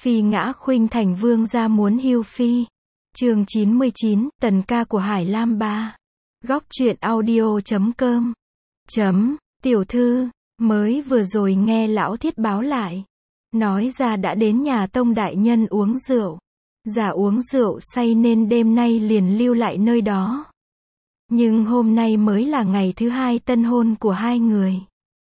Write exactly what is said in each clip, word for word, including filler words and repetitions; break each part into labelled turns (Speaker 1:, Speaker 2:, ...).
Speaker 1: Phi ngã khuynh thành vương gia muốn hưu phi. Chương chín mươi chín, tần ca của Hải Lam ba. Góc truyện audio chấm com. Chấm, tiểu thư, mới vừa rồi nghe lão thiết báo lại. Nói ra đã đến nhà tông đại nhân uống rượu. Giả uống rượu say nên đêm nay liền lưu lại nơi đó. Nhưng hôm nay mới là ngày thứ hai tân hôn của hai người.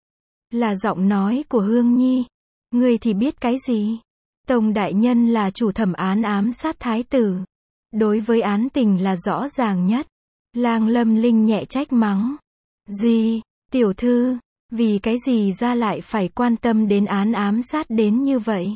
Speaker 1: Là giọng nói của Hương Nhi. Ngươi thì biết cái gì? Tông đại nhân là chủ thẩm án ám sát thái tử. Đối với án tình là rõ ràng nhất. Lang Lâm Linh nhẹ trách mắng. Gì, tiểu thư, vì cái gì ra lại phải quan tâm đến án ám sát đến như vậy?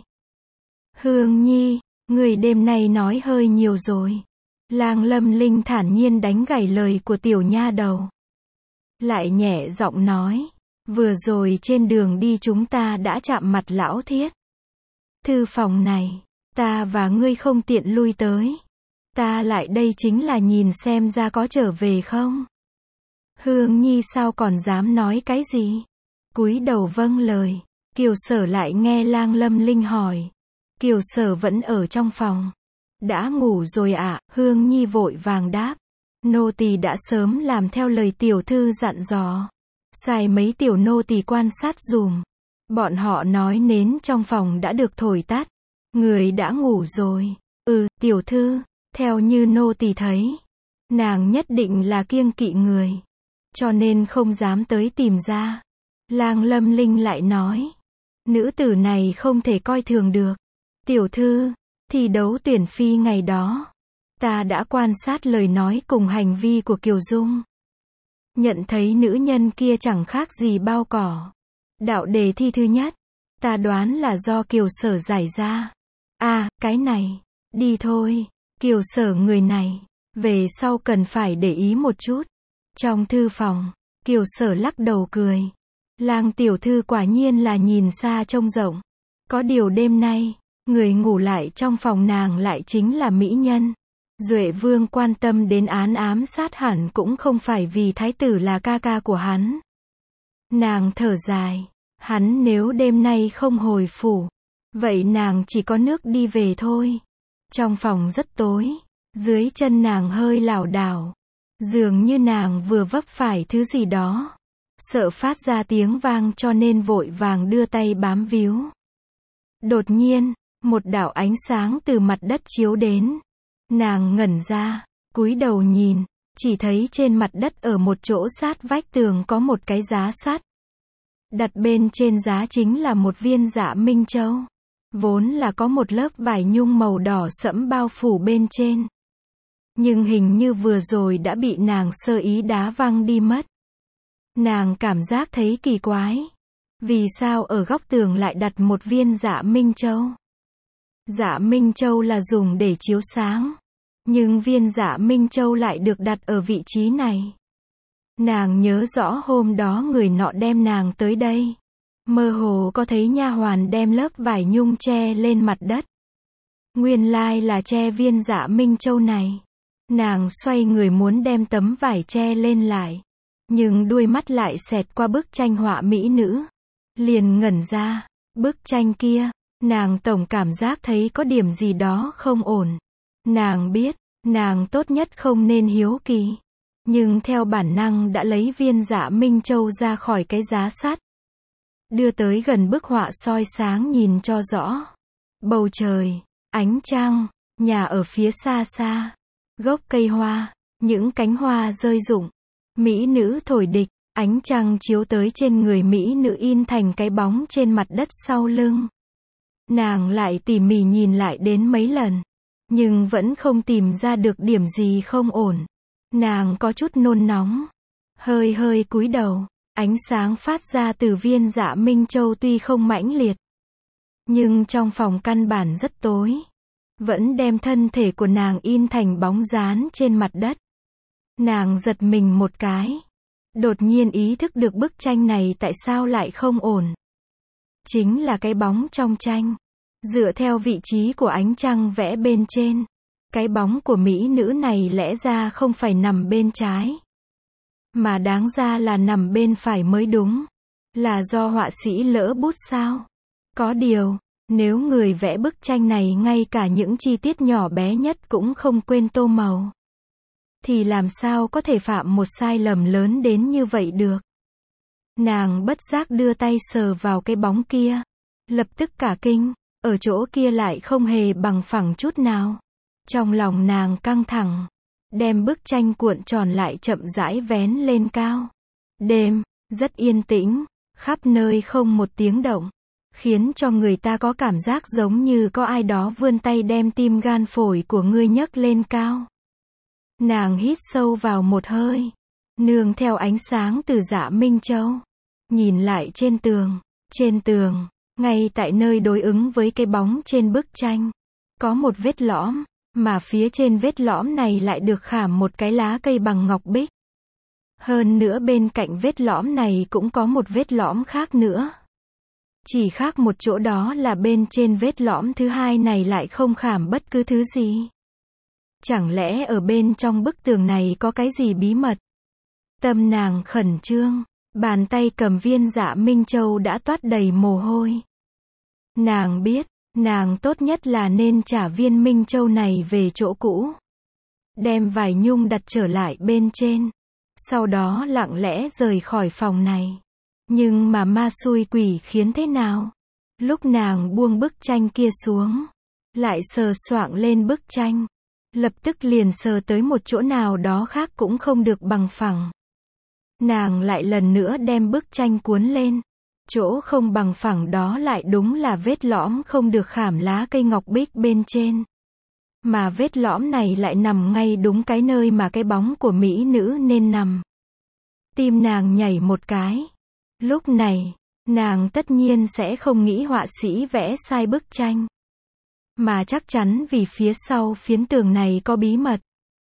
Speaker 1: Hương Nhi, người đêm nay nói hơi nhiều rồi. Lang Lâm Linh thản nhiên đánh gãy lời của tiểu nha đầu. Lại nhẹ giọng nói. Vừa rồi trên đường đi chúng ta đã chạm mặt lão thiết. Thư phòng này, ta và ngươi không tiện lui tới. Ta lại đây chính là nhìn xem ra có trở về không. Hương Nhi sao còn dám nói cái gì? Cúi đầu vâng lời. Kiều Sở lại nghe Lang Lâm Linh hỏi. Kiều Sở vẫn ở trong phòng. Đã ngủ rồi ạ, à? Hương Nhi vội vàng đáp. Nô tỳ đã sớm làm theo lời tiểu thư dặn dò. Sai mấy tiểu nô tỳ quan sát dùm. Bọn họ nói nến trong phòng đã được thổi tắt. Người đã ngủ rồi. Ừ, tiểu thư, theo như nô tỳ thấy, nàng nhất định là kiêng kỵ người. Cho nên không dám tới tìm ra. Lang Lâm Linh lại nói. Nữ tử này không thể coi thường được. Tiểu thư, thi đấu tuyển phi ngày đó. Ta đã quan sát lời nói cùng hành vi của Kiều Dung. Nhận thấy nữ nhân kia chẳng khác gì bao cỏ. Đạo đề thi thứ nhất, ta đoán là do Kiều Sở giải ra. À, cái này, đi thôi, Kiều Sở người này, về sau cần phải để ý một chút. Trong thư phòng, Kiều Sở lắc đầu cười. Lang tiểu thư quả nhiên là nhìn xa trông rộng. Có điều đêm nay, người ngủ lại trong phòng nàng lại chính là mỹ nhân. Duệ Vương quan tâm đến án ám sát hẳn cũng không phải vì thái tử là ca ca của hắn. Nàng thở dài. Hắn nếu đêm nay không hồi phủ, vậy nàng chỉ có nước đi về thôi. Trong phòng rất tối, dưới chân nàng hơi lảo đảo, dường như nàng vừa vấp phải thứ gì đó, sợ phát ra tiếng vang cho nên vội vàng đưa tay bám víu. Đột nhiên, một đạo ánh sáng từ mặt đất chiếu đến. Nàng ngẩn ra, cúi đầu nhìn, chỉ thấy trên mặt đất ở một chỗ sát vách tường có một cái giá sắt. Đặt bên trên giá chính là một viên Dạ Minh Châu. Vốn là có một lớp vải nhung màu đỏ sẫm bao phủ bên trên. Nhưng hình như vừa rồi đã bị nàng sơ ý đá văng đi mất. Nàng cảm giác thấy kỳ quái. Vì sao ở góc tường lại đặt một viên Dạ Minh Châu? Dạ Minh Châu là dùng để chiếu sáng. Nhưng viên Dạ Minh Châu lại được đặt ở vị trí này. Nàng nhớ rõ hôm đó người nọ đem nàng tới đây. Mơ hồ có thấy nha hoàn đem lớp vải nhung che lên mặt đất. Nguyên lai là che viên Dạ Minh Châu này. Nàng xoay người muốn đem tấm vải che lên lại. Nhưng đuôi mắt lại xẹt qua bức tranh họa mỹ nữ. Liền ngẩn ra. Bức tranh kia, nàng tổng cảm giác thấy có điểm gì đó không ổn. Nàng biết, nàng tốt nhất không nên hiếu kỳ. Nhưng theo bản năng đã lấy viên Dạ Minh Châu ra khỏi cái giá sắt. Đưa tới gần bức họa soi sáng nhìn cho rõ. Bầu trời, ánh trăng, nhà ở phía xa xa. Gốc cây hoa, những cánh hoa rơi rụng. Mỹ nữ thổi địch, ánh trăng chiếu tới trên người mỹ nữ in thành cái bóng trên mặt đất sau lưng. Nàng lại tỉ mỉ nhìn lại đến mấy lần. Nhưng vẫn không tìm ra được điểm gì không ổn. Nàng có chút nôn nóng. Hơi hơi cúi đầu. Ánh sáng phát ra từ viên Dạ Minh Châu tuy không mãnh liệt. Nhưng trong phòng căn bản rất tối. Vẫn đem thân thể của nàng in thành bóng dán trên mặt đất. Nàng giật mình một cái. Đột nhiên ý thức được bức tranh này tại sao lại không ổn. Chính là cái bóng trong tranh. Dựa theo vị trí của ánh trăng vẽ bên trên. Cái bóng của mỹ nữ này lẽ ra không phải nằm bên trái. Mà đáng ra là nằm bên phải mới đúng. Là do họa sĩ lỡ bút sao? Có điều, Nếu người vẽ bức tranh này ngay cả những chi tiết nhỏ bé nhất cũng không quên tô màu, thì làm sao có thể phạm một sai lầm lớn đến như vậy được. Nàng bất giác đưa tay sờ vào cái bóng kia. Lập tức cả kinh, ở chỗ kia lại không hề bằng phẳng chút nào. Trong lòng nàng căng thẳng, đem bức tranh cuộn tròn lại chậm rãi vén lên cao. Đêm, rất yên tĩnh, khắp nơi không một tiếng động, khiến cho người ta có cảm giác giống như có ai đó vươn tay đem tim gan phổi của ngươi nhấc lên cao. Nàng hít sâu vào một hơi, nương theo ánh sáng từ Dạ Minh Châu, nhìn lại trên tường, trên tường, ngay tại nơi đối ứng với cái bóng trên bức tranh, có một vết lõm, mà phía trên vết lõm này lại được khảm một cái lá cây bằng ngọc bích. Hơn nữa bên cạnh vết lõm này cũng có một vết lõm khác nữa. Chỉ khác một chỗ đó là bên trên vết lõm thứ hai này lại không khảm bất cứ thứ gì. Chẳng lẽ ở bên trong bức tường này có cái gì bí mật? Tâm nàng khẩn trương, bàn tay cầm viên Dạ Minh Châu đã toát đầy mồ hôi. Nàng biết, nàng tốt nhất là nên trả viên Minh Châu này về chỗ cũ. Đem vải nhung đặt trở lại bên trên. Sau đó lặng lẽ rời khỏi phòng này. Nhưng mà ma xui quỷ khiến thế nào? Lúc nàng buông bức tranh kia xuống, lại sờ soạng lên bức tranh, lập tức liền sờ tới một chỗ nào đó khác cũng không được bằng phẳng. Nàng lại lần nữa đem bức tranh cuốn lên. Chỗ không bằng phẳng đó lại đúng là vết lõm không được khảm lá cây ngọc bích bên trên. Mà vết lõm này lại nằm ngay đúng cái nơi mà cái bóng của mỹ nữ nên nằm. Tim nàng nhảy một cái. Lúc này, nàng tất nhiên sẽ không nghĩ họa sĩ vẽ sai bức tranh. Mà chắc chắn vì phía sau phiến tường này có bí mật.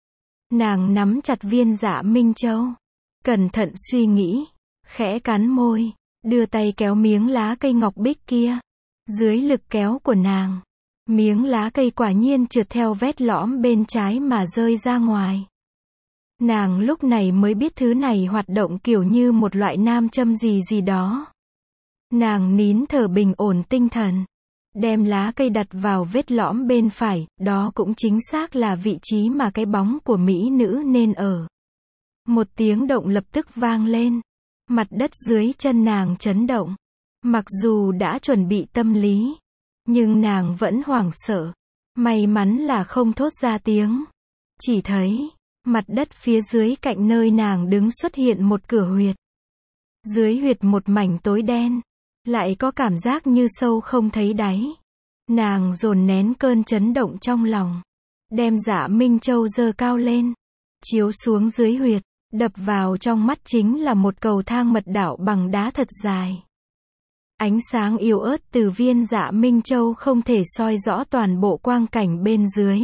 Speaker 1: Nàng nắm chặt viên Dạ Minh Châu. Cẩn thận suy nghĩ. Khẽ cắn môi. Đưa tay kéo miếng lá cây ngọc bích kia. Dưới lực kéo của nàng, miếng lá cây quả nhiên trượt theo vết lõm bên trái mà rơi ra ngoài. Nàng lúc này mới biết thứ này hoạt động kiểu như một loại nam châm gì gì đó. Nàng nín thở bình ổn tinh thần, đem lá cây đặt vào vết lõm bên phải, đó cũng chính xác là vị trí mà cái bóng của mỹ nữ nên ở. Một tiếng động lập tức vang lên. Mặt đất dưới chân nàng chấn động. Mặc dù đã chuẩn bị tâm lý, nhưng nàng vẫn hoảng sợ. May mắn là không thốt ra tiếng. Chỉ thấy, mặt đất phía dưới cạnh nơi nàng đứng xuất hiện một cửa huyệt. Dưới huyệt một mảnh tối đen. Lại có cảm giác như sâu không thấy đáy. Nàng dồn nén cơn chấn động trong lòng. Đem Dạ Minh Châu giơ cao lên. Chiếu xuống dưới huyệt. Đập vào trong mắt chính là một cầu thang mật đạo bằng đá thật dài. Ánh sáng yếu ớt từ viên Dạ Minh Châu không thể soi rõ toàn bộ quang cảnh bên dưới.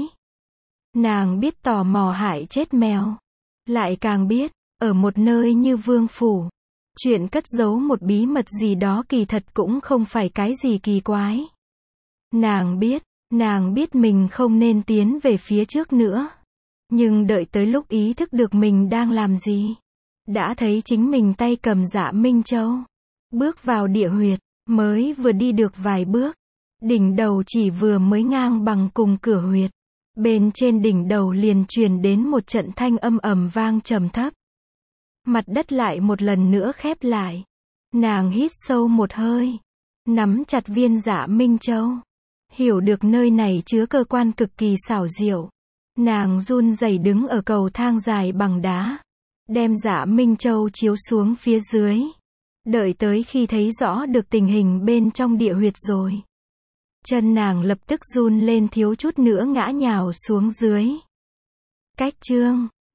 Speaker 1: Nàng biết tò mò hại chết mèo. Lại càng biết, ở một nơi như vương phủ, chuyện cất giấu một bí mật gì đó kỳ thật cũng không phải cái gì kỳ quái. Nàng biết, nàng biết mình không nên tiến về phía trước nữa. Nhưng đợi tới lúc ý thức được mình đang làm gì, đã thấy chính mình tay cầm Dạ Minh Châu, bước vào địa huyệt, mới vừa đi được vài bước, đỉnh đầu chỉ vừa mới ngang bằng cùng cửa huyệt, bên trên đỉnh đầu liền truyền đến một trận thanh âm ầm vang trầm thấp. Mặt đất lại một lần nữa khép lại. Nàng hít sâu một hơi, nắm chặt viên Dạ Minh Châu, hiểu được nơi này chứa cơ quan cực kỳ xảo diệu. Nàng run rẩy đứng ở cầu thang dài bằng đá, đem Dạ Minh Châu chiếu xuống phía dưới. Đợi tới khi thấy rõ được tình hình bên trong địa huyệt rồi, chân nàng lập tức run lên thiếu chút nữa ngã nhào xuống dưới. Cách chương